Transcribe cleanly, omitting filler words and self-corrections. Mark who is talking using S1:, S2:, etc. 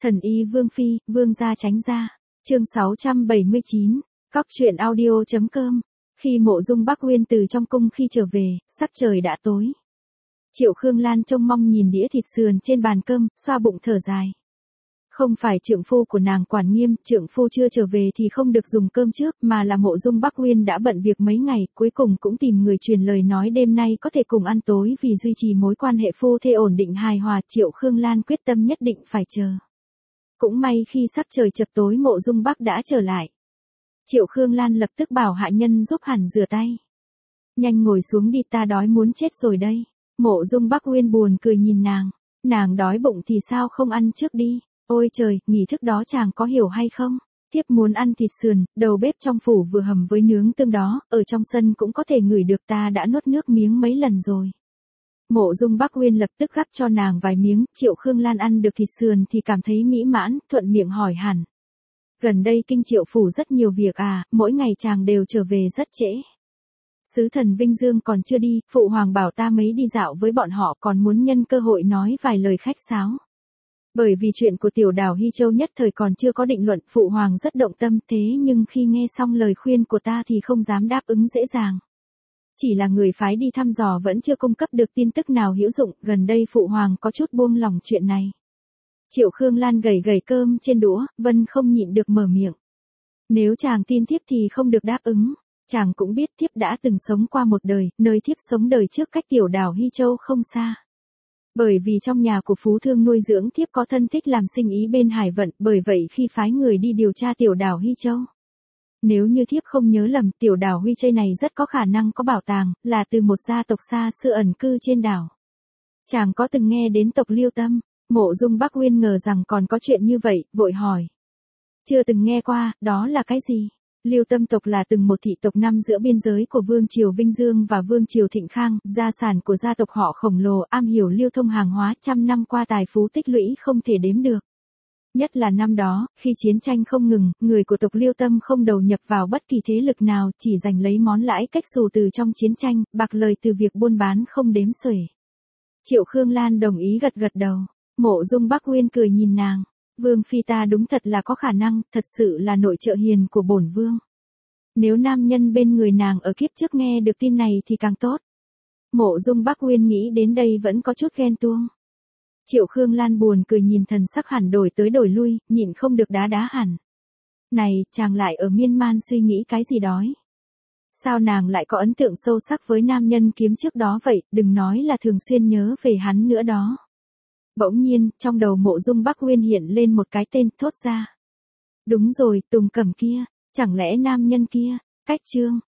S1: Thần y Vương Phi, Vương gia tránh ra. Chương 679, Cóc truyện audio.com. Khi Mộ Dung Bắc Uyên từ trong cung khi trở về, sắc trời đã tối. Triệu Khương Lan trông mong nhìn đĩa thịt sườn trên bàn cơm, xoa bụng thở dài. Không phải trượng phu của nàng quản nghiêm, trượng phu chưa trở về thì không được dùng cơm trước, mà là Mộ Dung Bắc Uyên đã bận việc mấy ngày, cuối cùng cũng tìm người truyền lời nói đêm nay có thể cùng ăn tối vì duy trì mối quan hệ phu thê ổn định hài hòa. Triệu Khương Lan quyết tâm nhất định phải chờ. Cũng may khi sắc trời chập tối Mộ Dung Bắc đã trở lại. Triệu Khương Lan lập tức bảo hạ nhân giúp hẳn rửa tay. Nhanh ngồi xuống đi, ta đói muốn chết rồi đây. Mộ Dung Bắc Uyên buồn cười nhìn nàng đói bụng thì sao không ăn trước đi. Ôi trời, nghi thức đó chàng có hiểu hay không? Thiếp muốn ăn thịt sườn, đầu bếp trong phủ vừa hầm với nướng tương đó, ở trong sân cũng có thể ngửi được, ta đã nuốt nước miếng mấy lần rồi. Mộ Dung Bắc Uyên lập tức gắp cho nàng vài miếng, Triệu Khương Lan ăn được thịt sườn thì cảm thấy mỹ mãn, thuận miệng hỏi hẳn. Gần đây kinh Triệu phủ rất nhiều việc à, mỗi ngày chàng đều trở về rất trễ. Sứ thần Vinh Dương còn chưa đi, phụ hoàng bảo ta mấy đi dạo với bọn họ, còn muốn nhân cơ hội nói vài lời khách sáo. Bởi vì chuyện của Tiểu Đào Hy Châu nhất thời còn chưa có định luận, phụ hoàng rất động tâm, thế nhưng khi nghe xong lời khuyên của ta thì không dám đáp ứng dễ dàng. Chỉ là người phái đi thăm dò vẫn chưa cung cấp được tin tức nào hữu dụng, gần đây phụ hoàng có chút buông lỏng chuyện này. Triệu Khương Lan gẩy cơm trên đũa, Vân không nhịn được mở miệng. Nếu chàng tin thiếp thì không được đáp ứng, chàng cũng biết thiếp đã từng sống qua một đời, nơi thiếp sống đời trước cách Tiểu Đào Hy Châu không xa. Bởi vì trong nhà của phú thương nuôi dưỡng thiếp có thân thích làm sinh ý bên Hải Vận, bởi vậy khi phái người đi điều tra Tiểu Đào Hy Châu. Nếu như thiếp không nhớ lầm, Tiểu Đào Huy Châu này rất có khả năng có bảo tàng, là từ một gia tộc xa xưa ẩn cư trên đảo. Chàng có từng nghe đến tộc Liêu Tâm? Mộ Dung Bắc Uyên ngờ rằng còn có chuyện như vậy, vội hỏi. Chưa từng nghe qua, đó là cái gì? Liêu Tâm tộc là từng một thị tộc nằm giữa biên giới của Vương triều Vinh Dương và Vương triều Thịnh Khang, gia sản của gia tộc họ khổng lồ, am hiểu lưu thông hàng hóa, trăm năm qua tài phú tích lũy không thể đếm được. Nhất là năm đó, khi chiến tranh không ngừng, người của tộc Liêu Tâm không đầu nhập vào bất kỳ thế lực nào, chỉ giành lấy món lãi cách xù từ trong chiến tranh, bạc lời từ việc buôn bán không đếm xuể. Triệu Khương Lan đồng ý gật đầu. Mộ Dung Bắc Uyên cười nhìn nàng. Vương phi ta đúng thật là có khả năng, thật sự là nội trợ hiền của bổn vương. Nếu nam nhân bên người nàng ở kiếp trước nghe được tin này thì càng tốt. Mộ Dung Bắc Uyên nghĩ đến đây vẫn có chút ghen tuông. Triệu Khương Lan buồn cười nhìn thần sắc hẳn đổi tới đổi lui, nhịn không được đá hẳn. Này, chàng lại ở miên man suy nghĩ cái gì đói? Sao nàng lại có ấn tượng sâu sắc với nam nhân kiếm trước đó vậy, đừng nói là thường xuyên nhớ về hắn nữa đó. Bỗng nhiên, trong đầu Mộ Dung Bắc Uyên hiện lên một cái tên, thốt ra. Đúng rồi, Tùng Cẩm kia, chẳng lẽ nam nhân kia, Cách Trương.